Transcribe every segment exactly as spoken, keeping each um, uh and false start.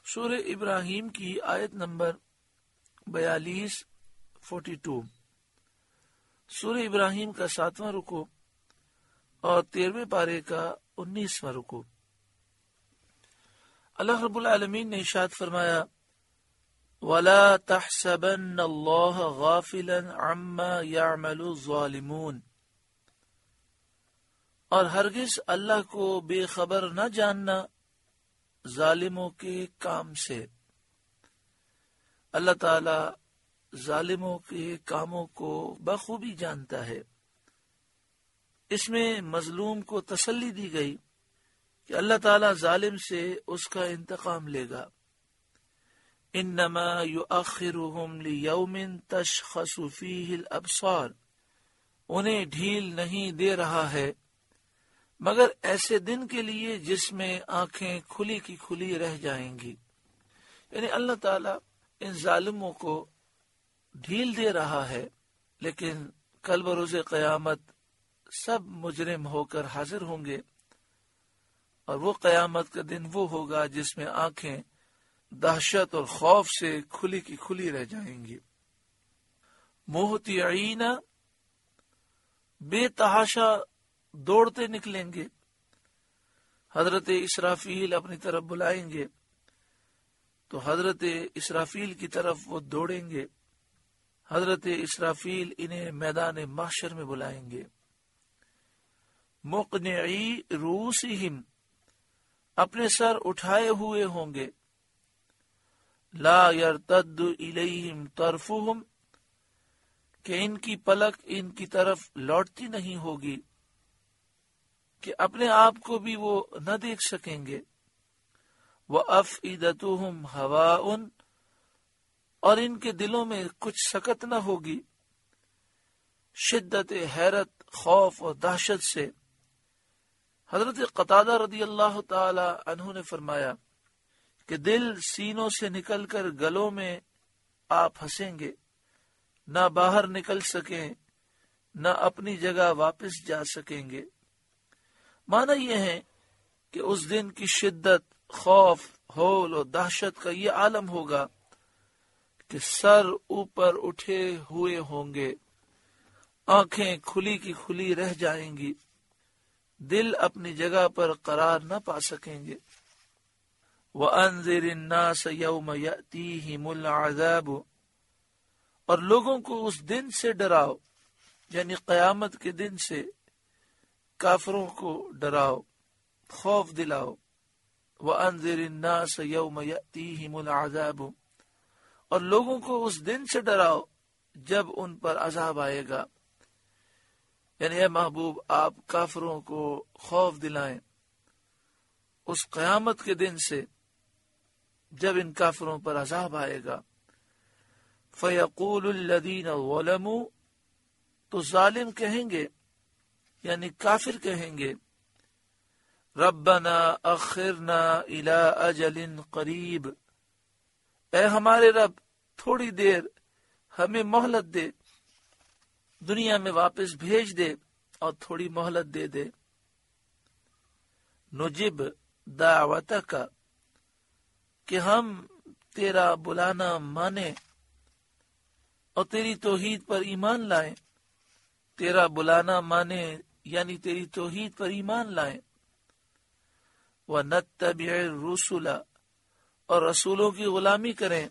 سورہ ابراہیم کی آیت نمبر بیالیس فورٹی ٹو سورہ ابراہیم کا ساتواں رکو اور تیرہویں پارے کا انیسواں رکو۔ اللہ رب العالمین نے ارشاد فرمایا وَلَا تَحْسَبَنَّ اللَّهَ غَافِلًا عَمَّا يَعْمَلُ الظَّالِمُونَ، اور ہرگز اللہ کو بے خبر نہ جاننا ظالموں کے کام سے۔ اللہ تعالی ظالموں کے کاموں کو بخوبی جانتا ہے۔ اس میں مظلوم کو تسلی دی گئی کہ اللہ تعالی ظالم سے اس کا انتقام لے گا۔ انما یؤخرهم لیوم تشخص فیہ الابصار، انہیں ڈھیل نہیں دے رہا ہے مگر ایسے دن کے لیے جس میں آنکھیں کھلی کی کھلی رہ جائیں گی۔ یعنی اللہ تعالی ان ظالموں کو ڈھیل دے رہا ہے، لیکن کل بروز قیامت سب مجرم ہو کر حاضر ہوں گے، اور وہ قیامت کا دن وہ ہوگا جس میں آنکھیں دہشت اور خوف سے کھلی کی کھلی رہ جائیں گی۔ مہطعین، بے تحاشا دوڑتے نکلیں گے۔ حضرت اسرافیل اپنی طرف بلائیں گے تو حضرت اسرافیل کی طرف وہ دوڑیں گے۔ حضرت اسرافیل انہیں میدان محشر میں بلائیں گے۔ مقنعی رؤوسہم، اپنے سر اٹھائے ہوئے ہوں گے۔ لا یرتد الیہم طرفہم، کہ ان کی پلک ان کی طرف لوٹتی نہیں ہوگی، کہ اپنے آپ کو بھی وہ نہ دیکھ سکیں گے۔ وَأَفْئِدَتُهُمْ هَوَاءٌ، اور ان کے دلوں میں کچھ سکت نہ ہوگی، شدت حیرت، خوف اور دہشت سے۔ حضرت قتادہ رضی اللہ تعالی عنہ نے فرمایا کہ دل سینوں سے نکل کر گلوں میں آپ پھنسیں گے، نہ باہر نکل سکیں، نہ اپنی جگہ واپس جا سکیں گے۔ معنی یہ ہے کہ اس دن کی شدت، خوف، ہول اور دہشت کا یہ عالم ہوگا کہ سر اوپر اٹھے ہوئے ہوں گے، آنکھیں کھلی کی کھلی رہ جائیں گی، دل اپنی جگہ پر قرار نہ پا سکیں گے۔ وَأَنذِرِ النَّاسَ يَوْمَ يَأْتِيهِمُ الْعَذَابُ، اور لوگوں کو اس دن سے ڈراؤ، یعنی قیامت کے دن سے کافروں کو ڈراؤ، خوف دلاؤ۔ وَأَنذِرِ النَّاسَ يَوْمَ يَأْتِيهِمُ الْعَذَابُ، اور لوگوں کو اس دن سے ڈراؤ جب ان پر عذاب آئے گا۔ یعنی اے محبوب، آپ کافروں کو خوف دلائیں اس قیامت کے دن سے جب ان کافروں پر عذاب آئے گا۔ فَيَقُولُ الَّذِينَ ظَلَمُوا، تو ظالم کہیں گے یعنی کافر کہیں گے، ربنا اخرنا الى اجل قریب، اے ہمارے رب تھوڑی دیر ہمیں مہلت دے، دنیا میں واپس بھیج دے اور تھوڑی مہلت دے دے۔ نجب دعوتک، کہ ہم تیرا بلانا مانیں اور تیری توحید پر ایمان لائیں۔ تیرا بلانا مانیں یعنی تیری توحید پر ایمان لائیں۔ وَنَتَّبِعِ الرُّسُلَ، اور رسولوں کی غلامی کریں،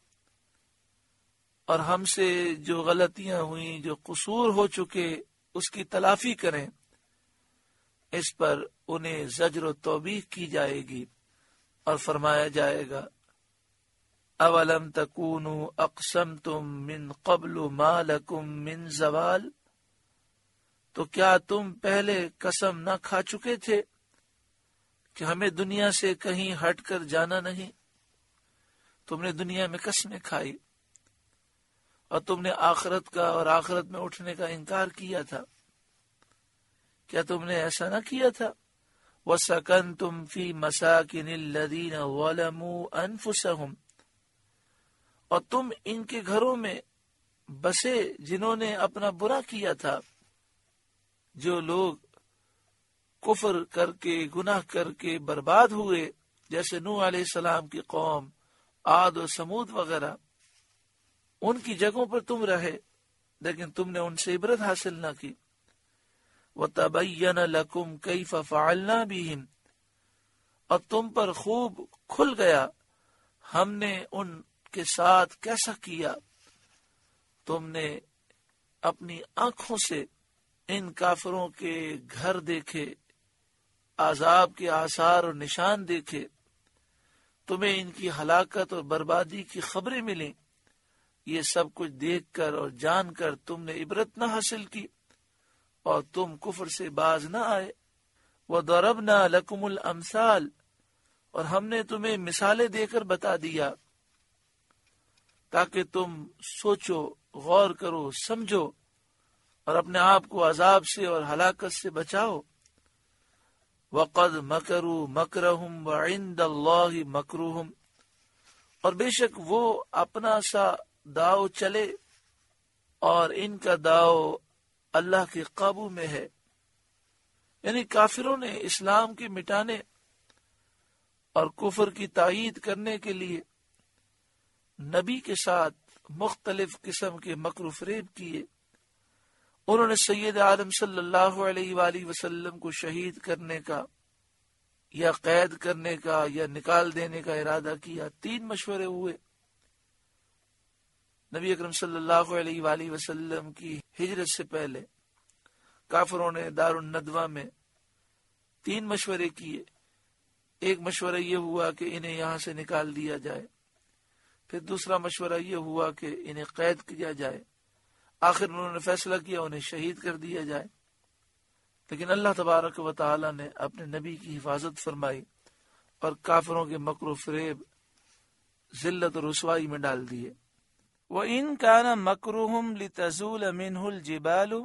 اور ہم سے جو غلطیاں ہوئیں، جو قصور ہو چکے، اس کی تلافی کریں۔ اس پر انہیں زجر و توبیخ کی جائے گی اور فرمایا جائے گا اولم تکونوا اقسمتم من قبل ما لکم من زوال، تو کیا تم پہلے قسم نہ کھا چکے تھے کہ ہمیں دنیا سے کہیں ہٹ کر جانا نہیں؟ تم نے دنیا میں قسمیں کھائی اور تم نے آخرت کا اور آخرت میں اٹھنے کا انکار کیا تھا۔ کیا تم نے ایسا نہ کیا تھا؟ وَسَكَنْتُمْ فِي مَسَاكِنِ الَّذِينَ ظَلَمُوا أَنفُسَهُمْ، اور تم ان کے گھروں میں بسے جنہوں نے اپنا برا کیا تھا۔ جو لوگ کفر کر کے، گناہ کر کے برباد ہوئے، جیسے نوح علیہ السلام کی قوم، عاد و سمود وغیرہ، ان کی جگہوں پر تم رہے لیکن تم نے ان سے عبرت حاصل نہ کی۔ وَتَبَيَّنَ لَكُمْ كَيْفَ فَعَلْنَا بِهِمْ، اور تم پر خوب کھل گیا ہم نے ان کے ساتھ کیسا کیا۔ تم نے اپنی آنکھوں سے ان کافروں کے گھر دیکھے، عذاب کے آثار اور نشان دیکھے، تمہیں ان کی ہلاکت اور بربادی کی خبریں ملیں، یہ سب کچھ دیکھ کر اور جان کر تم نے عبرت نہ حاصل کی اور تم کفر سے باز نہ آئے۔ وَضَرَبْنَا لَكُمُ الْأَمْثَالَ، اور ہم نے تمہیں مثالیں دے کر بتا دیا تاکہ تم سوچو، غور کرو، سمجھو اور اپنے آپ کو عذاب سے اور ہلاکت سے بچاؤ۔ وَقَدْ مَكَرُوا مَكْرَهُمْ وَعِنْدَ اللَّهِ مَكْرُهُمْ، اور بے شک وہ اپنا سا داؤ چلے اور ان کا داؤ اللہ کے قابو میں ہے۔ یعنی کافروں نے اسلام کے مٹانے اور کفر کی تائید کرنے کے لیے نبی کے ساتھ مختلف قسم کے مکر و فریب کیے۔ انہوں نے سید عالم صلی اللہ علیہ وآلہ وسلم کو شہید کرنے کا یا قید کرنے کا یا نکال دینے کا ارادہ کیا۔ تین مشورے ہوئے۔ نبی اکرم صلی اللہ علیہ وآلہ وسلم کی ہجرت سے پہلے کافروں نے دار الندوہ میں تین مشورے کیے۔ ایک مشورہ یہ ہوا کہ انہیں یہاں سے نکال دیا جائے، پھر دوسرا مشورہ یہ ہوا کہ انہیں قید کیا جائے، آخر انہوں نے فیصلہ کیا انہیں شہید کر دیا جائے۔ لیکن اللہ تبارک و تعالی نے اپنے نبی کی حفاظت فرمائی اور کافروں کے مکر و فریب ذلت و رسوائی میں ڈال دیے۔ وَإِن كَانَ مَكْرُهُمْ لِتَزُولَ مِنْهُ الْجِبَالُ،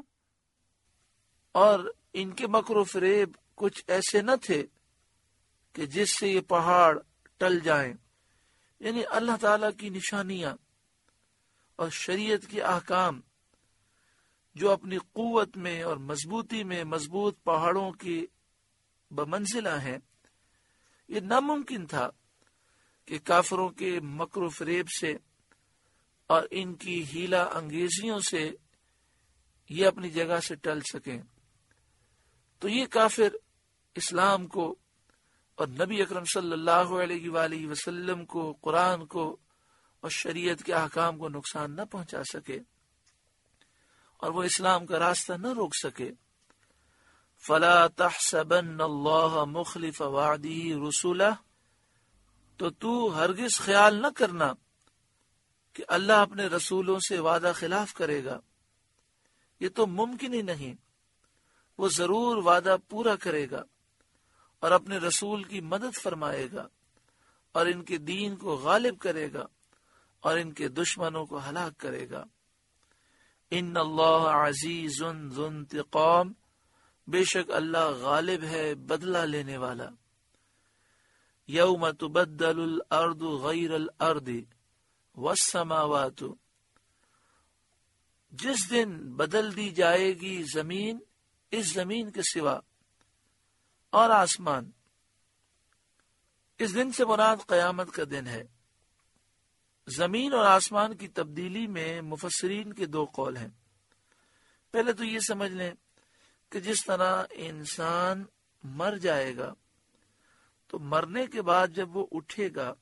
اور ان کے مکر و فریب کچھ ایسے نہ تھے کہ جس سے یہ پہاڑ ٹل جائیں، یعنی اللہ تعالی کی نشانیاں اور شریعت کے احکام جو اپنی قوت میں اور مضبوطی میں مضبوط پہاڑوں کی بمنزلہ ہیں، یہ ناممکن تھا کہ کافروں کے مکر و فریب سے اور ان کی ہیلا انگیزیوں سے یہ اپنی جگہ سے ٹل سکیں۔ تو یہ کافر اسلام کو اور نبی اکرم صلی اللہ علیہ وآلہ وسلم کو، قرآن کو اور شریعت کے احکام کو نقصان نہ پہنچا سکے اور وہ اسلام کا راستہ نہ روک سکے۔ فَلَا تَحْسَبَنَّ اللَّهَ مُخْلِفَ وَعْدِهِ رُسُلَهُ، تو تو ہرگز خیال نہ کرنا کہ اللہ اپنے رسولوں سے وعدہ خلاف کرے گا، یہ تو ممکن ہی نہیں۔ وہ ضرور وعدہ پورا کرے گا اور اپنے رسول کی مدد فرمائے گا اور ان کے دین کو غالب کرے گا اور ان کے دشمنوں کو ہلاک کرے گا۔ ان اللہ عزیز ذو انتقام، بے شک اللہ غالب ہے، بدلہ لینے والا۔ یوم تبدل الارض غیر الارض والسماوات، جس دن بدل دی جائے گی زمین اس زمین کے سوا اور آسمان۔ اس دن سے مراد قیامت کا دن ہے۔ زمین اور آسمان کی تبدیلی میں مفسرین کے دو قول ہیں۔ پہلے تو یہ سمجھ لیں کہ جس طرح انسان مر جائے گا تو مرنے کے بعد جب وہ اٹھے گا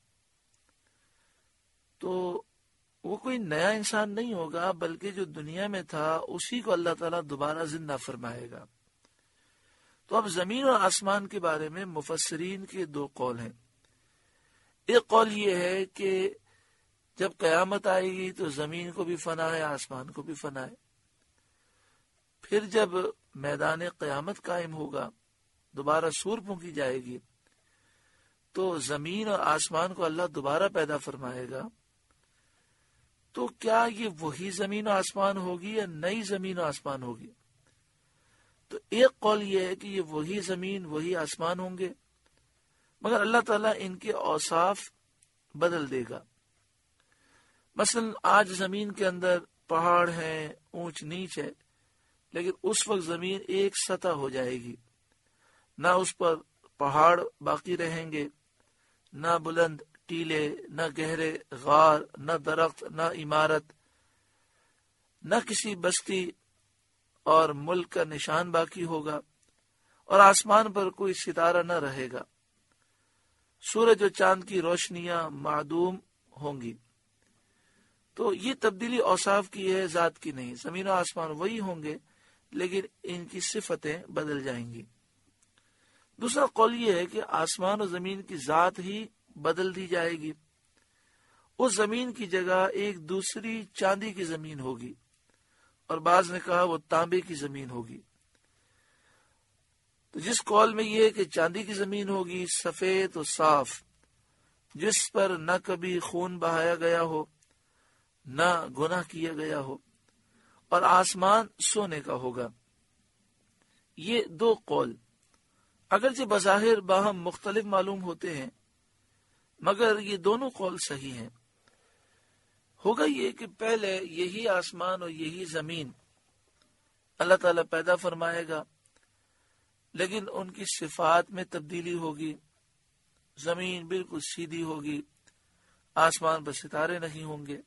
تو وہ کوئی نیا انسان نہیں ہوگا، بلکہ جو دنیا میں تھا اسی کو اللہ تعالیٰ دوبارہ زندہ فرمائے گا۔ تو اب زمین اور آسمان کے بارے میں مفسرین کے دو قول ہیں۔ ایک قول یہ ہے کہ جب قیامت آئے گی تو زمین کو بھی فنا ہے، آسمان کو بھی فنا ہے۔ پھر جب میدان قیامت قائم ہوگا، دوبارہ سور پھونکی جائے گی، تو زمین اور آسمان کو اللہ دوبارہ پیدا فرمائے گا۔ تو کیا یہ وہی زمین و آسمان ہوگی یا نئی زمین و آسمان ہوگی؟ تو ایک قول یہ ہے کہ یہ وہی زمین وہی آسمان ہوں گے، مگر اللہ تعالیٰ ان کے اوصاف بدل دے گا۔ مثلا آج زمین کے اندر پہاڑ ہیں، اونچ نیچ ہے، لیکن اس وقت زمین ایک سطح ہو جائے گی، نہ اس پر پہاڑ باقی رہیں گے نہ بلند ٹیلے، نہ گہرے غار، نہ درخت، نہ عمارت، نہ کسی بستی اور ملک کا نشان باقی ہوگا، اور آسمان پر کوئی ستارہ نہ رہے گا، سورج و چاند کی روشنیاں معدوم ہوں گی۔ تو یہ تبدیلی اوصاف کی ہے، ذات کی نہیں۔ زمین و آسمان وہی ہوں گے لیکن ان کی صفتیں بدل جائیں گی۔ دوسرا قول یہ ہے کہ آسمان و زمین کی ذات ہی بدل دی جائے گی، اس زمین کی جگہ ایک دوسری چاندی کی زمین ہوگی، اور بعض نے کہا وہ تانبے کی زمین ہوگی۔ تو جس قول میں یہ ہے کہ چاندی کی زمین ہوگی، سفید و صاف، جس پر نہ کبھی خون بہایا گیا ہو، نہ گناہ کیا گیا ہو، اور آسمان سونے کا ہوگا۔ یہ دو قول اگرچہ بظاہر باہم مختلف معلوم ہوتے ہیں، مگر یہ دونوں قول صحیح ہیں۔ ہوگا یہ کہ پہلے یہی آسمان اور یہی زمین اللہ تعالیٰ پیدا فرمائے گا، لیکن ان کی صفات میں تبدیلی ہوگی، زمین بالکل سیدھی ہوگی، آسمان پر ستارے نہیں ہوں گے۔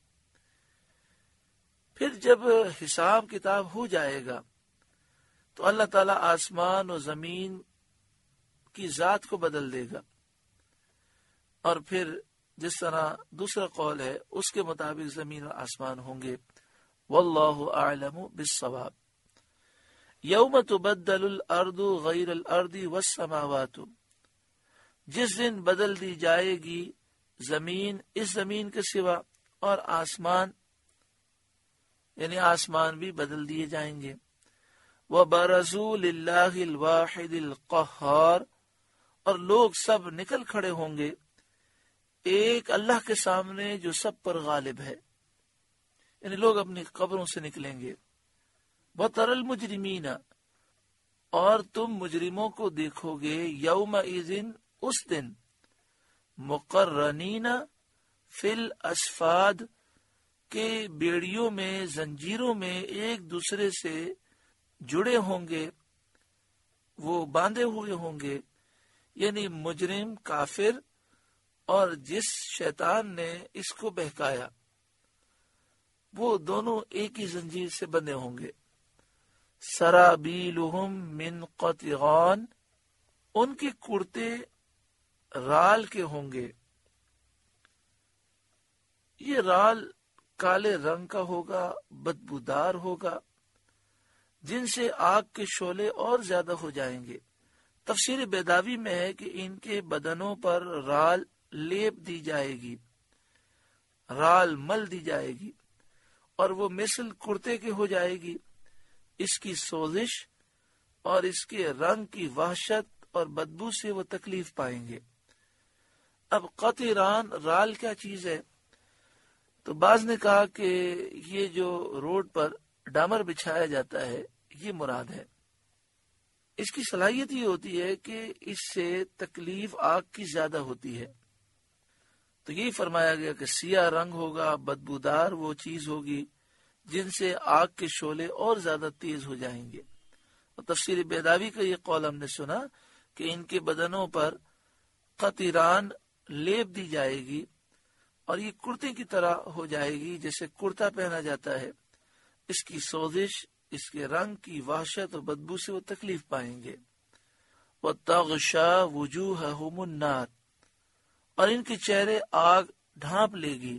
پھر جب حساب کتاب ہو جائے گا تو اللہ تعالیٰ آسمان و زمین کی ذات کو بدل دے گا، اور پھر جس طرح دوسرا قول ہے اس کے مطابق زمین و آسمان ہوں گے۔ واللہ اعلم بالصواب۔ یوم تبدل الارض غیر الارض والسماوات، جس دن بدل دی جائے گی زمین اس زمین کے سوا، اور آسمان یعنی آسمان بھی بدل دیے جائیں گے۔ وَبَرَزُوا لِلَّهِ الْوَاحِدِ الْقَهَّارِ، اور لوگ سب نکل کھڑے ہوں گے ایک اللہ کے سامنے جو سب پر غالب ہے، یعنی لوگ اپنی قبروں سے نکلیں گے۔ وَتَرَى الْمُجْرِمِينَ، اور تم مجرموں کو دیکھو گے یومئذ اس دن، مقرنین فی الاسفاد، کے بیڑیوں میں، زنجیروں میں ایک دوسرے سے جڑے ہوں گے، وہ باندھے ہوئے ہوں گے، یعنی مجرم کافر اور جس شیطان نے اس کو بہکایا، وہ دونوں ایک ہی زنجیر سے بندھے ہوں گے۔ سرابیلہم من قطغان، ان کے کرتے رال کے ہوں گے۔ یہ رال کالے رنگ کا ہوگا، بدبودار ہوگا، جن سے آگ کے شعلے اور زیادہ ہو جائیں گے۔ تفسیر بیداوی میں ہے کہ ان کے بدنوں پر رال لیپ دی جائے گی، رال مل دی جائے گی، اور وہ مثل کرتے کے ہو جائے گی۔ اس کی سوزش اور اس کے رنگ کی وحشت اور بدبو سے وہ تکلیف پائیں گے۔ اب قطران رال کیا چیز ہے؟ تو بعض نے کہا کہ یہ جو روڈ پر ڈامر بچھایا جاتا ہے یہ مراد ہے۔ اس کی صلاحیت یہ ہوتی ہے کہ اس سے تکلیف آگ کی زیادہ ہوتی ہے، تو یہی فرمایا گیا کہ سیاہ رنگ ہوگا، بدبودار وہ چیز ہوگی جن سے آگ کے شعلے اور زیادہ تیز ہو جائیں گے۔ اور تفسیر بیداوی کا یہ قول ہم نے سنا کہ ان کے بدنوں پر قطران لیپ دی جائے گی، اور یہ کرتے کی طرح ہو جائے گی جیسے کرتا پہنا جاتا ہے۔ اس کی سوزش، اس کے رنگ کی وحشت اور بدبو سے وہ تکلیف پائیں گے۔ وَتَغْشَى وُجُوهَهُمُ النَّارُ، اور ان کے چہرے آگ ڈھانپ لے گی۔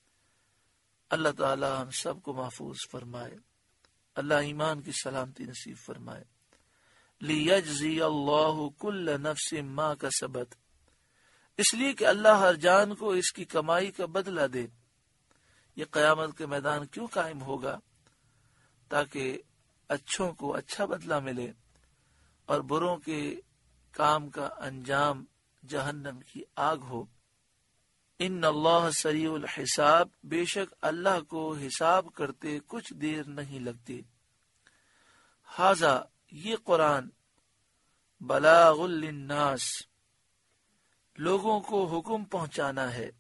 اللہ تعالی ہم سب کو محفوظ فرمائے، اللہ ایمان کی سلامتی نصیب فرمائے۔ لِيَجْزِيَ اللَّهُ كُلَّ نَفْسٍ مَا كَسَبَتْ، اس لیے کہ اللہ ہر جان کو اس کی کمائی کا بدلہ دے۔ یہ قیامت کے میدان کیوں قائم ہوگا؟ تاکہ اچھوں کو اچھا بدلہ ملے اور بروں کے کام کا انجام جہنم کی آگ ہو۔ ان اللہ سریع الحساب، بے شک اللہ کو حساب کرتے کچھ دیر نہیں لگتی۔ ھذا، یہ قرآن، بلاغ للناس، لوگوں کو حکم پہنچانا ہے،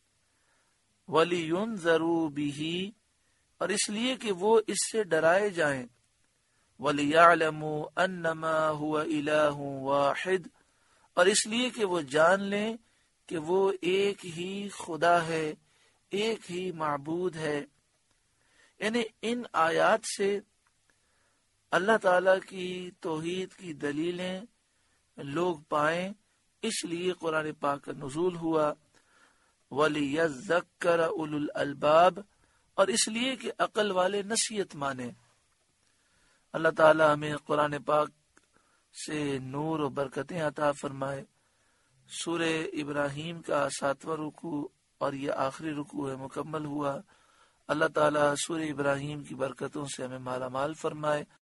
وَلِيُنذَرُوا بِهِ، اور اس لیے کہ وہ اس سے ڈرائے جائیں، وَلِيَعْلَمُوا أَنَّمَا هُوَ إِلَٰهٌ وَاحِدٌ، اور اس لیے کہ وہ جان لیں کہ وہ ایک ہی خدا ہے، ایک ہی معبود ہے۔ یعنی ان آیات سے اللہ تعالی کی توحید کی دلیلیں لوگ پائیں، اس لیے قرآن پاک کا نزول ہوا۔ وَلِيَذَّكَّرَ أُولُو الْأَلْبَابِ، اور اس لیے کہ عقل والے نصیحت مانے۔ اللہ تعالی ہمیں قرآن پاک سے نور و برکتیں عطا فرمائے۔ سورہ ابراہیم کا ساتواں رکوع اور یہ آخری رکوع ہے مکمل ہوا۔ اللہ تعالی سورہ ابراہیم کی برکتوں سے ہمیں مالا مال فرمائے۔